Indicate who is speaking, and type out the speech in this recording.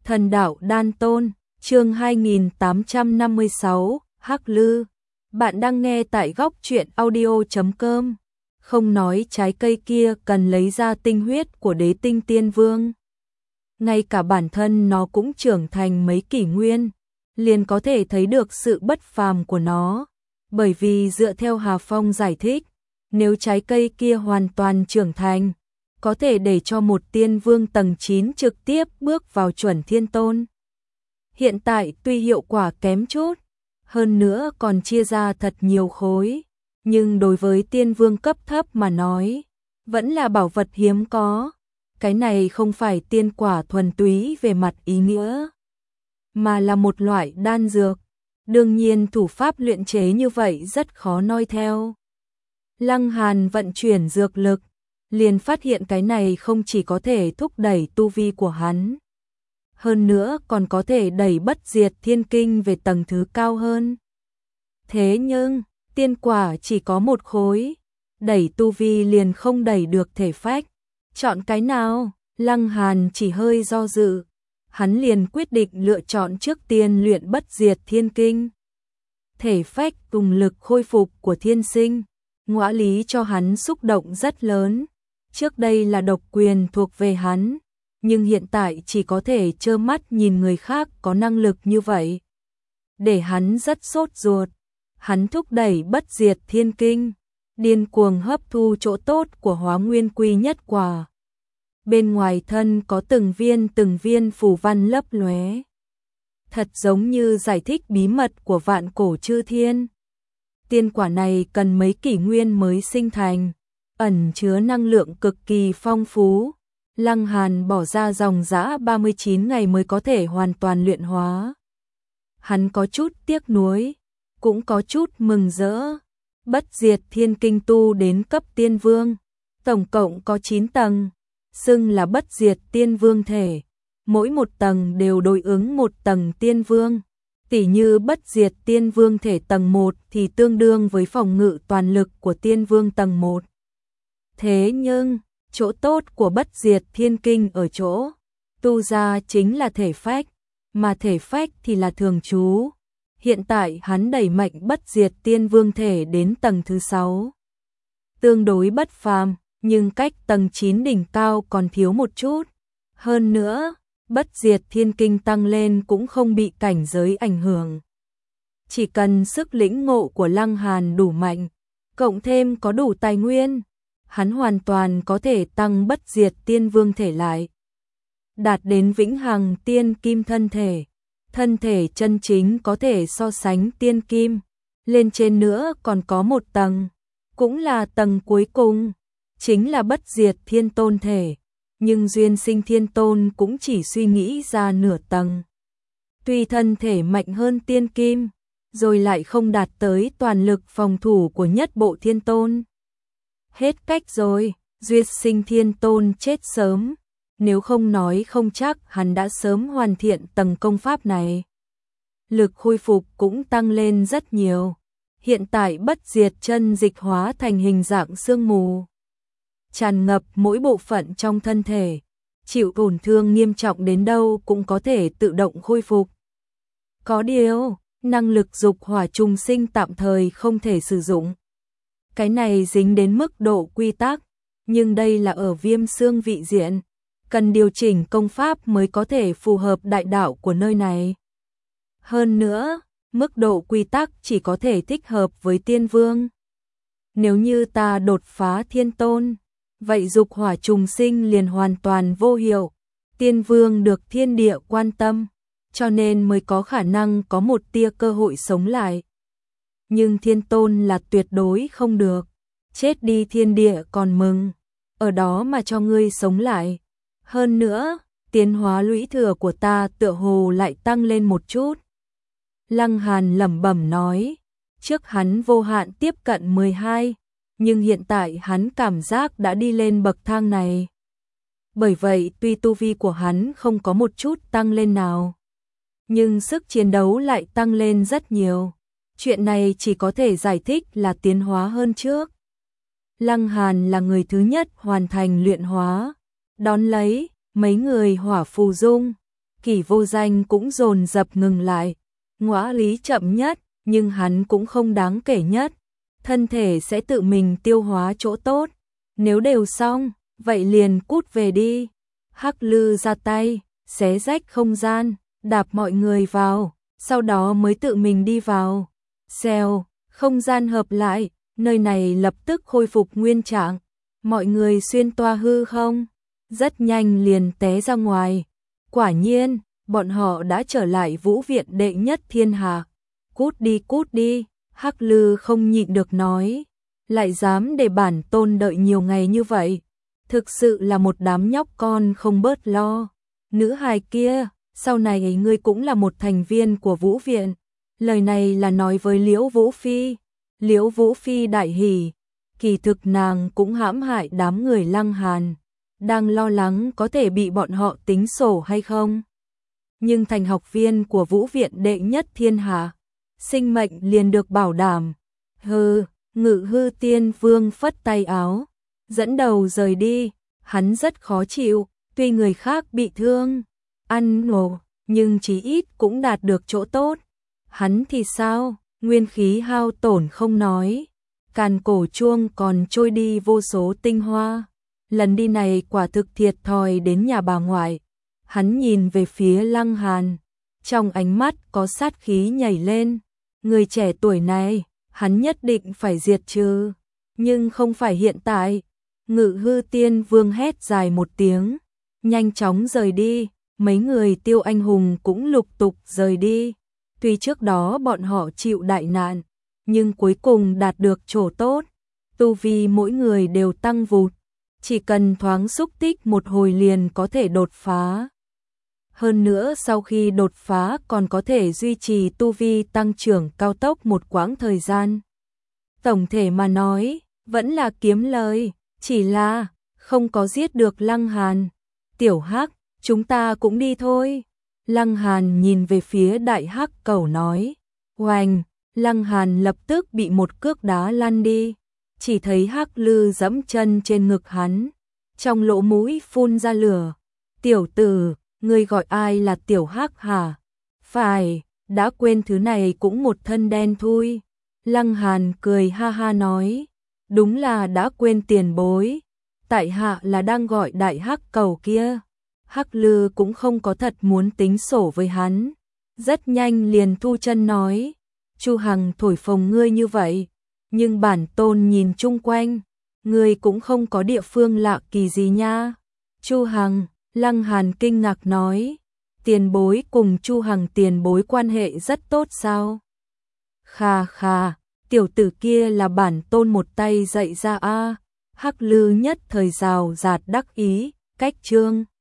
Speaker 1: Thần đạo đan tôn, chương 2856, Hắc Lư. Bạn đang nghe tại góc truyện audio.com. Không nói trái cây kia cần lấy ra tinh huyết của Đế Tinh Tiên Vương. Ngay cả bản thân nó cũng trưởng thành mấy kỷ nguyên, liền có thể thấy được sự bất phàm của nó. Bởi vì dựa theo Hà Phong giải thích, nếu trái cây kia hoàn toàn trưởng thành, có thể để cho một tiên vương tầng 9 trực tiếp bước vào chuẩn thiên tôn. Hiện tại tuy hiệu quả kém chút, hơn nữa còn chia ra thật nhiều khối, nhưng đối với tiên vương cấp thấp mà nói, vẫn là bảo vật hiếm có. Cái này không phải tiên quả thuần túy về mặt ý nghĩa, mà là một loại đan dược. Đương nhiên thủ pháp luyện chế như vậy rất khó noi theo. Lăng Hàn vận chuyển dược lực, liền phát hiện cái này không chỉ có thể thúc đẩy tu vi của hắn, hơn nữa còn có thể đẩy Bất Diệt Thiên Kinh về tầng thứ cao hơn. Thế nhưng, tiên quả chỉ có một khối, đẩy tu vi liền không đẩy được thể phách. Chọn cái nào? Lăng Hàn chỉ hơi do dự, hắn liền quyết định lựa chọn trước tiên luyện Bất Diệt Thiên Kinh. Thể phách cùng lực khôi phục của thiên sinh, ngõa lý cho hắn xúc động rất lớn. Trước đây là độc quyền thuộc về hắn, nhưng hiện tại chỉ có thể trơ mắt nhìn người khác có năng lực như vậy, để hắn rất sốt ruột. Hắn thúc đẩy Bất Diệt Thiên Kinh, điên cuồng hấp thu chỗ tốt của Hóa Nguyên Quy Nhất Quả. Bên ngoài thân có từng viên phù văn lấp lóe, thật giống như giải thích bí mật của vạn cổ chư thiên. Tiên quả này cần mấy kỷ nguyên mới sinh thành, ẩn chứa năng lượng cực kỳ phong phú. Lăng Hàn bỏ ra dòng dã 39 ngày mới có thể hoàn toàn luyện hóa. Hắn có chút tiếc nuối, cũng có chút mừng rỡ. Bất Diệt Thiên Kinh tu đến cấp tiên vương, tổng cộng có 9 tầng, xưng là Bất Diệt Tiên Vương thể. Mỗi một tầng đều đối ứng một tầng tiên vương. Tỉ như Bất Diệt Tiên Vương thể tầng 1 thì tương đương với phòng ngự toàn lực của tiên vương tầng 1. Thế nhưng, chỗ tốt của Bất Diệt Thiên Kinh ở chỗ tu ra chính là thể phách, mà thể phách thì là thường trú. Hiện tại hắn đẩy mạnh Bất Diệt Tiên Vương thể đến tầng thứ 6. Tương đối bất phàm, nhưng cách tầng 9 đỉnh cao còn thiếu một chút. Hơn nữa, Bất Diệt Thiên Kinh tăng lên cũng không bị cảnh giới ảnh hưởng. Chỉ cần sức lĩnh ngộ của Lăng Hàn đủ mạnh, cộng thêm có đủ tài nguyên, hắn hoàn toàn có thể tăng Bất Diệt Tiên Vương thể lại, đạt đến vĩnh hằng tiên kim thân thể. Thân thể chân chính có thể so sánh tiên kim. Lên trên nữa còn có một tầng, cũng là tầng cuối cùng, chính là Bất Diệt Thiên Tôn thể. Nhưng Duyên Sinh Thiên Tôn cũng chỉ suy nghĩ ra nửa tầng. Tuy thân thể mạnh hơn tiên kim, rồi lại không đạt tới toàn lực phòng thủ của nhất bộ Thiên Tôn. Hết cách rồi, Duyên Sinh Thiên Tôn chết sớm, nếu không nói không chắc hắn đã sớm hoàn thiện tầng công pháp này. Lực khôi phục cũng tăng lên rất nhiều. Hiện tại Bất Diệt chân dịch hóa thành hình dạng sương mù, tràn ngập mỗi bộ phận trong thân thể, chịu tổn thương nghiêm trọng đến đâu cũng có thể tự động khôi phục. Có điều, năng lực dục hỏa trùng sinh tạm thời không thể sử dụng. Cái này dính đến mức độ quy tắc, nhưng đây là ở Viêm Xương vị diện, cần điều chỉnh công pháp mới có thể phù hợp đại đạo của nơi này. Hơn nữa, mức độ quy tắc chỉ có thể thích hợp với tiên vương. Nếu như ta đột phá thiên tôn, vậy dục hỏa trùng sinh liền hoàn toàn vô hiệu. Tiên vương được thiên địa quan tâm, cho nên mới có khả năng có một tia cơ hội sống lại. Nhưng thiên tôn là tuyệt đối không được. Chết đi thiên địa còn mừng, ở đó mà cho ngươi sống lại. Hơn nữa, tiến hóa lũy thừa của ta tựa hồ lại tăng lên một chút. Lăng Hàn lẩm bẩm nói, trước hắn vô hạn tiếp cận 12, nhưng hiện tại hắn cảm giác đã đi lên bậc thang này. Bởi vậy tuy tu vi của hắn không có một chút tăng lên nào, nhưng sức chiến đấu lại tăng lên rất nhiều. Chuyện này chỉ có thể giải thích là tiến hóa hơn trước. Lăng Hàn là người thứ nhất hoàn thành luyện hóa, đón lấy mấy người Hỏa Phù Dung, Kỷ Vô Danh cũng dồn dập ngừng lại. Ngõa Lý chậm nhất, nhưng hắn cũng không đáng kể nhất. Thân thể sẽ tự mình tiêu hóa chỗ tốt. Nếu đều xong, vậy liền cút về đi. Hắc Lư ra tay, xé rách không gian, đạp mọi người vào, sau đó mới tự mình đi vào. Xèo, không gian hợp lại, nơi này lập tức khôi phục nguyên trạng. Mọi người xuyên toa hư không, rất nhanh liền té ra ngoài. Quả nhiên, bọn họ đã trở lại Vũ Viện đệ nhất thiên hạ. Cút đi, Hắc Lư không nhịn được nói. Lại dám để bản tôn đợi nhiều ngày như vậy. Thực sự là một đám nhóc con không bớt lo. Nữ hài kia, sau này ngươi cũng là một thành viên của Vũ Viện. Lời này là nói với Liễu Vũ Phi. Liễu Vũ Phi đại hỉ. Kỳ thực nàng cũng hãm hại đám người Lăng Hàn. Đang lo lắng có thể bị bọn họ tính sổ hay không. Nhưng thành học viên của Vũ Viện đệ nhất thiên hạ, sinh mệnh liền được bảo đảm. Ngự hư tiên vương phất tay áo, dẫn đầu rời đi. Hắn rất khó chịu, tuy người khác bị thương, ăn ngộ, nhưng chí ít cũng đạt được chỗ tốt. Hắn thì sao, nguyên khí hao tổn không nói, càn cổ chuông còn trôi đi vô số tinh hoa. Lần đi này quả thực thiệt thòi đến nhà bà ngoại. Hắn nhìn về phía Lăng Hàn, trong ánh mắt có sát khí nhảy lên. Người trẻ tuổi này, hắn nhất định phải diệt trừ, nhưng không phải hiện tại. Ngự hư tiên vương hét dài một tiếng, nhanh chóng rời đi. Mấy người Tiêu anh hùng cũng lục tục rời đi. Tuy trước đó bọn họ chịu đại nạn, nhưng cuối cùng đạt được chỗ tốt. Tu vi mỗi người đều tăng vụt, chỉ cần thoáng xúc tích một hồi liền có thể đột phá. Hơn nữa sau khi đột phá còn có thể duy trì tu vi tăng trưởng cao tốc một quãng thời gian. Tổng thể mà nói, vẫn là kiếm lời, chỉ là không có giết được Lăng Hàn. Tiểu Hắc, chúng ta cũng đi thôi. Lăng Hàn nhìn về phía Đại Hắc Cẩu nói. Oành, Lăng Hàn lập tức bị một cước đá lăn đi. Chỉ thấy Hắc Lư giẫm chân trên ngực hắn, trong lỗ mũi phun ra lửa. Tiểu tử, ngươi gọi ai là Tiểu Hắc hả? Phải, đã quên thứ này cũng một thân đen thui. Lăng Hàn cười ha ha nói. Đúng là đã quên tiền bối. Tại hạ là đang gọi Đại Hắc Cẩu kia. Hắc Lư cũng không có thật muốn tính sổ với hắn. Rất nhanh liền thu chân nói. Chu Hằng thổi phồng ngươi như vậy, nhưng bản tôn nhìn chung quanh, ngươi cũng không có địa phương lạ kỳ gì nha. Chu Hằng, Lăng Hàn kinh ngạc nói. Tiền bối cùng Chu Hằng tiền bối quan hệ rất tốt sao? Khà khà, tiểu tử kia là bản tôn một tay dạy ra a. Hắc Lư nhất thời rào rạt đắc ý, cách trương.